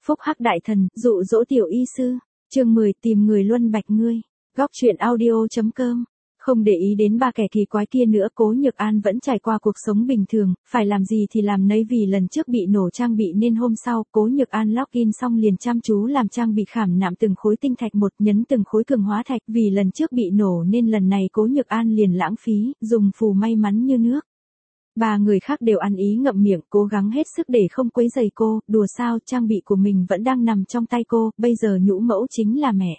Phúc hắc đại thần, dụ dỗ tiểu y sư. Chương 10, tìm người luân bạch ngươi. Góc truyện audio.com. Không để ý đến ba kẻ kỳ quái kia nữa, Cố Nhược An vẫn trải qua cuộc sống bình thường, phải làm gì thì làm nấy vì lần trước bị nổ trang bị nên hôm sau, Cố Nhược An login xong liền chăm chú làm trang bị khảm nạm từng khối tinh thạch một, nhấn từng khối cường hóa thạch, vì lần trước bị nổ nên lần này Cố Nhược An liền lãng phí, dùng phù may mắn như nước. Ba người khác đều ăn ý ngậm miệng, cố gắng hết sức để không quấy rầy cô, đùa sao, trang bị của mình vẫn đang nằm trong tay cô, bây giờ nhũ mẫu chính là mẹ.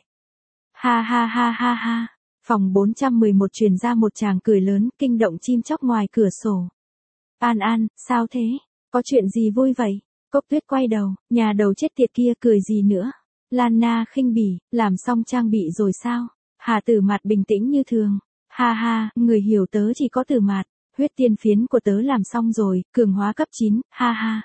Ha ha ha ha ha. Phòng 411 truyền ra một tràng cười lớn, kinh động chim chóc ngoài cửa sổ. An An, sao thế? Có chuyện gì vui vậy? Cốc Tuyết quay đầu, nhà đầu chết tiệt kia cười gì nữa? Lan Na khinh bỉ, làm xong trang bị rồi sao? Hà Tử Mạt bình tĩnh như thường. Ha ha, người hiểu tớ chỉ có Tử Mạt. Huyết tiên phiến của tớ làm xong rồi, cường hóa cấp 9, ha ha.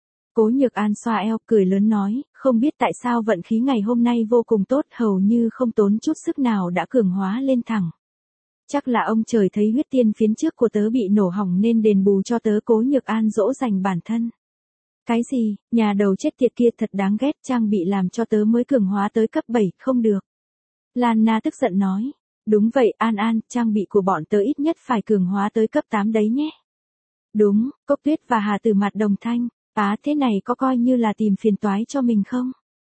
Cố Nhược An xoa eo, cười lớn nói, không biết tại sao vận khí ngày hôm nay vô cùng tốt, hầu như không tốn chút sức nào đã cường hóa lên thẳng. Chắc là ông trời thấy huyết tiên phiến trước của tớ bị nổ hỏng nên đền bù cho tớ. Cố Nhược An dỗ dành bản thân. Cái gì, nhà đầu chết tiệt kia thật đáng ghét, trang bị làm cho tớ mới cường hóa tới cấp 7, không được. Lan Na tức giận nói. Đúng vậy An An, trang bị của bọn tớ ít nhất phải cường hóa tới cấp 8 đấy nhé. Đúng, Cốc Tuyết và Hà Tử Mạt đồng thanh. Thế này có coi như là tìm phiền toái cho mình không?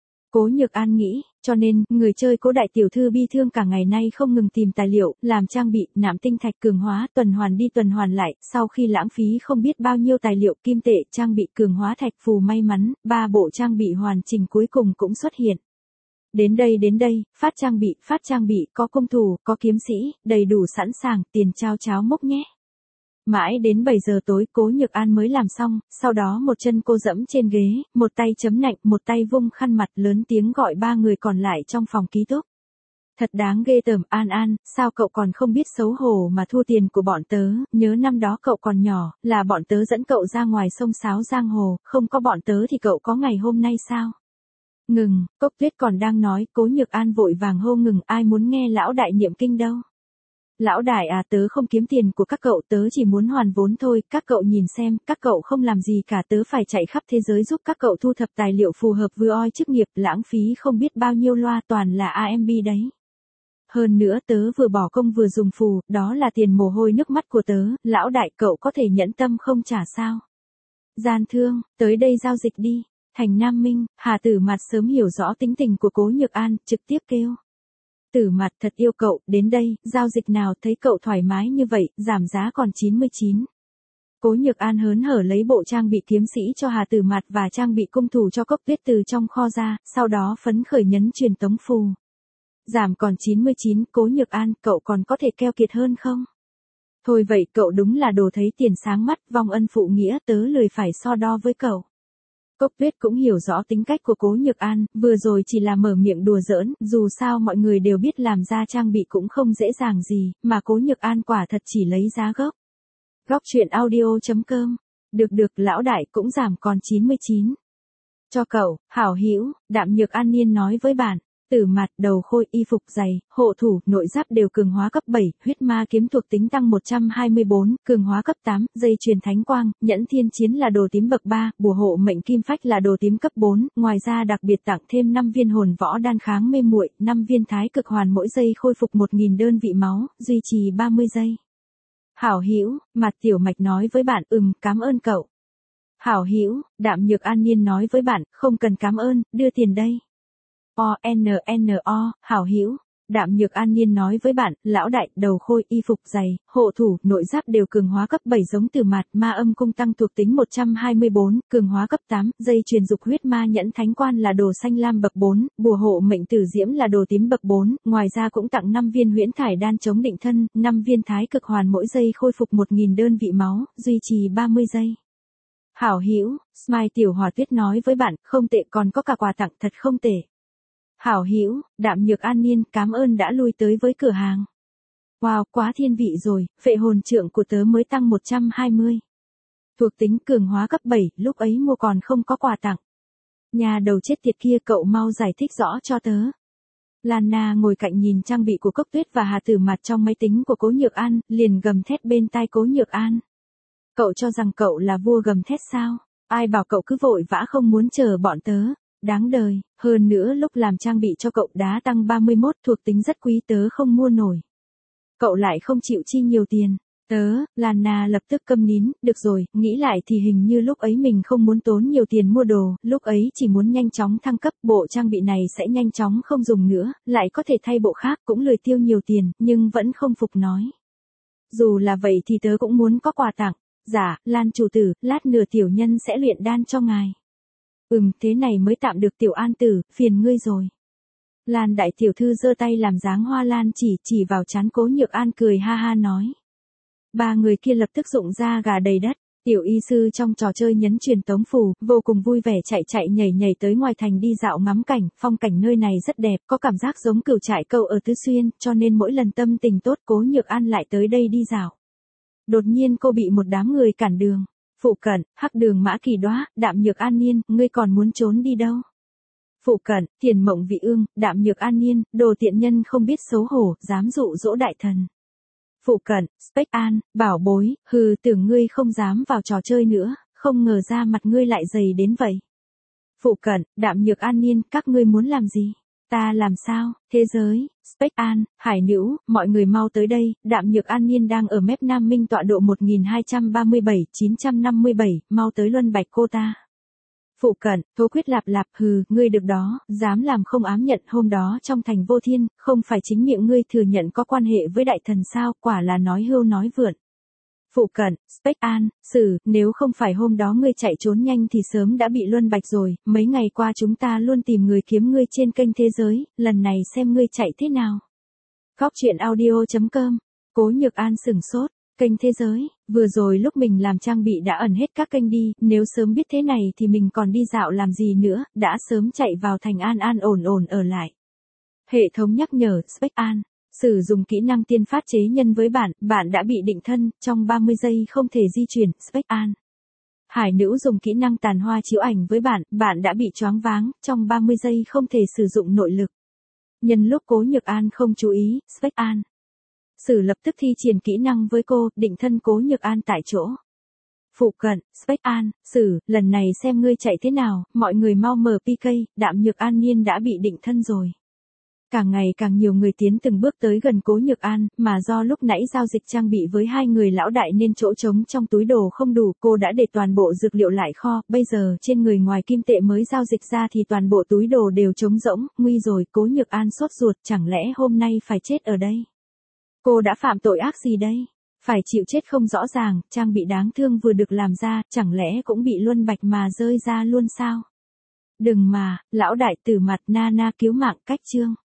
Cố Nhược An nghĩ, cho nên, người chơi Cố đại tiểu thư bi thương cả ngày nay không ngừng tìm tài liệu, làm trang bị, nạm tinh thạch cường hóa, tuần hoàn đi tuần hoàn lại, sau khi lãng phí không biết bao nhiêu tài liệu, kim tệ, trang bị cường hóa thạch phù may mắn, 3 bộ trang bị hoàn chỉnh cuối cùng cũng xuất hiện. Đến đây, phát trang bị, có cung thủ, có kiếm sĩ, đầy đủ sẵn sàng, tiền trao cháo mốc nhé. Mãi đến 7 giờ tối Cố Nhược An mới làm xong, sau đó một chân cô dẫm trên ghế, một tay chấm nạnh, một tay vung khăn mặt, lớn tiếng gọi ba người còn lại trong phòng ký túc. Thật đáng ghê tởm, An An, sao cậu còn không biết xấu hổ mà thua tiền của bọn tớ, nhớ năm đó cậu còn nhỏ, là bọn tớ dẫn cậu ra ngoài sông sáo giang hồ, không có bọn tớ thì cậu có ngày hôm nay sao? Ngừng, Cốc Tuyết còn đang nói, Cố Nhược An vội vàng hô ngừng, ai muốn nghe lão đại niệm kinh đâu. Lão đại à, tớ không kiếm tiền của các cậu, tớ chỉ muốn hoàn vốn thôi, các cậu nhìn xem, các cậu không làm gì cả, tớ phải chạy khắp thế giới giúp các cậu thu thập tài liệu phù hợp với oi chức nghiệp, lãng phí không biết bao nhiêu loa, toàn là AMB đấy. Hơn nữa tớ vừa bỏ công vừa dùng phù, đó là tiền mồ hôi nước mắt của tớ, lão đại cậu có thể nhẫn tâm không trả sao? Gian thương, tới đây giao dịch đi. Thành Nam Minh, Hà Tử Mạt sớm hiểu rõ tính tình của Cố Nhược An, trực tiếp kêu. Tử Mạt thật yêu cậu, đến đây, giao dịch nào, thấy cậu thoải mái như vậy, giảm giá còn 99. Cố Nhược An hớn hở lấy bộ trang bị kiếm sĩ cho Hà Tử Mạt và trang bị cung thủ cho Cốc Tuyết từ trong kho ra, sau đó phấn khởi nhấn truyền tống phù. Giảm còn 99, Cố Nhược An, cậu còn có thể keo kiệt hơn không? Thôi vậy cậu đúng là đồ thấy tiền sáng mắt, vong ân phụ nghĩa, tớ lười phải so đo với cậu. Cốc Tuyết cũng hiểu rõ tính cách của Cố Nhược An, vừa rồi chỉ là mở miệng đùa giỡn, dù sao mọi người đều biết làm ra trang bị cũng không dễ dàng gì, mà Cố Nhược An quả thật chỉ lấy giá gốc. Góc truyện audio.com. Được, lão đại cũng giảm còn 99. Cho cậu, hảo hữu, Đạm Nhược An Niên nói với bạn. Tử Mạt, đầu khôi, y phục dày, hộ thủ, nội giáp đều cường hóa cấp 7, huyết ma kiếm thuộc tính tăng 124, cường hóa cấp 8, dây chuyền thánh quang, nhẫn thiên chiến là đồ tím bậc 3, bùa hộ mệnh kim phách là đồ tím cấp 4, ngoài ra đặc biệt tặng thêm 5 viên hồn võ đan kháng mê muội, 5 viên thái cực hoàn mỗi giây khôi phục 1000 đơn vị máu, duy trì 30 giây. Hảo hữu, Mạt Tiểu Mạch nói với bạn, cảm ơn cậu. Hảo hữu, Đạm Nhược An Niên nói với bạn, không cần cảm ơn, đưa tiền đây. Hảo hữu, Đạm Nhược An Niên nói với bạn, lão đại, đầu khôi, y phục dày, hộ thủ, nội giáp đều cường hóa cấp 7 giống Tử Mạt, ma âm cung tăng thuộc tính 124, cường hóa cấp 8, dây truyền dục huyết ma nhẫn thánh quan là đồ xanh lam bậc 4, bùa hộ mệnh tử diễm là đồ tím bậc 4, ngoài ra cũng tặng 5 viên huyễn thải đan chống định thân, 5 viên thái cực hoàn mỗi giây khôi phục 1000 đơn vị máu, duy trì 30 giây. Hảo hữu, Smile Tiểu Hỏa Tuyết nói với bạn, không tệ, còn có cả quà tặng, thật không tệ. Hảo hữu, Đạm Nhược An Niên, cảm ơn đã lui tới với cửa hàng. Wow, quá thiên vị rồi, phệ hồn trượng của tớ mới tăng 120. Thuộc tính cường hóa cấp 7, lúc ấy mua còn không có quà tặng. Nhà đầu chết tiệt kia, cậu mau giải thích rõ cho tớ. Lan Na ngồi cạnh nhìn trang bị của Cốc Tuyết và Hà Tử Mạt trong máy tính của Cố Nhược An, liền gầm thét bên tai Cố Nhược An. Cậu cho rằng cậu là vua gầm thét sao? Ai bảo cậu cứ vội vã không muốn chờ bọn tớ? Đáng đời, hơn nữa lúc làm trang bị cho cậu đá tăng 31 thuộc tính rất quý tớ không mua nổi. Cậu lại không chịu chi nhiều tiền. Lana lập tức câm nín, được rồi, nghĩ lại thì hình như lúc ấy mình không muốn tốn nhiều tiền mua đồ, lúc ấy chỉ muốn nhanh chóng thăng cấp, bộ trang bị này sẽ nhanh chóng không dùng nữa, lại có thể thay bộ khác, cũng lười tiêu nhiều tiền, nhưng vẫn không phục nói. Dù là vậy thì tớ cũng muốn có quà tặng. Dạ, Lan chủ tử, lát nữa tiểu nhân sẽ luyện đan cho ngài. Thế này mới tạm được tiểu an tử, phiền ngươi rồi. Lan đại tiểu thư giơ tay làm dáng hoa lan chỉ vào trán Cố Nhược An cười ha ha nói. Ba người kia lập tức rụng ra gà đầy đất. Tiểu y sư trong trò chơi nhấn truyền tống phù, vô cùng vui vẻ chạy nhảy tới ngoài thành đi dạo ngắm cảnh, phong cảnh nơi này rất đẹp, có cảm giác giống cửu trại câu ở Tứ Xuyên, cho nên mỗi lần tâm tình tốt Cố Nhược An lại tới đây đi dạo. Đột nhiên cô bị một đám người cản đường. Phụ cận, Hắc Đường Mã Kỳ Đóa, Đạm Nhược An Niên, ngươi còn muốn trốn đi đâu? Phụ cận, Tiền Mộng Vị Ương, Đạm Nhược An Niên, đồ tiện nhân không biết xấu hổ, dám dụ dỗ đại thần. Phụ cận, Spec An, bảo bối, tưởng ngươi không dám vào trò chơi nữa, không ngờ ra mặt ngươi lại dày đến vậy. Phụ cận, Đạm Nhược An Niên, các ngươi muốn làm gì? Ta làm sao? Thế giới, Spec An, Hải Nữ, mọi người mau tới đây, Đạm Nhược An Niên đang ở mép Nam Minh tọa độ 1237-957, mau tới luân bạch cô ta. Phụ cận, Thố Quyết Lạp, ngươi được đó, dám làm không ám nhận hôm đó trong thành Vô Thiên, không phải chính miệng ngươi thừa nhận có quan hệ với đại thần sao, quả là nói hưu nói vượn. Phụ cận, Spec An, nếu không phải hôm đó ngươi chạy trốn nhanh thì sớm đã bị luân bạch rồi, mấy ngày qua chúng ta luôn tìm người kiếm ngươi trên kênh Thế Giới, lần này xem ngươi chạy thế nào. Góc truyện audio.com, Cố Nhược An sửng sốt. Kênh Thế Giới, vừa rồi lúc mình làm trang bị đã ẩn hết các kênh đi, nếu sớm biết thế này thì mình còn đi dạo làm gì nữa, đã sớm chạy vào thành an ổn ở lại. Hệ thống nhắc nhở, Spec An, sử dụng kỹ năng tiên phát chế nhân với bạn đã bị định thân, trong 30 giây không thể di chuyển, Spec An. Hải Nữ dùng kỹ năng tàn hoa chiếu ảnh với bạn đã bị choáng váng, trong 30 giây không thể sử dụng nội lực. Nhân lúc Cố Nhược An không chú ý, Spec An. Sử lập tức thi triển kỹ năng với cô, định thân Cố Nhược An tại chỗ. Phụ cận, Spec An, lần này xem ngươi chạy thế nào, mọi người mau mở PK, Đạm Nhược An Niên đã bị định thân rồi. Càng ngày càng nhiều người tiến từng bước tới gần Cố Nhược An, mà do lúc nãy giao dịch trang bị với hai người lão đại nên chỗ trống trong túi đồ không đủ, cô đã để toàn bộ dược liệu lại kho, bây giờ trên người ngoài kim tệ mới giao dịch ra thì toàn bộ túi đồ đều trống rỗng, nguy rồi, Cố Nhược An sốt ruột, chẳng lẽ hôm nay phải chết ở đây? Cô đã phạm tội ác gì đây? Phải chịu chết không rõ ràng, trang bị đáng thương vừa được làm ra, chẳng lẽ cũng bị luân bạch mà rơi ra luôn sao? Đừng mà, lão đại tử mặt Nana cứu mạng cách chương.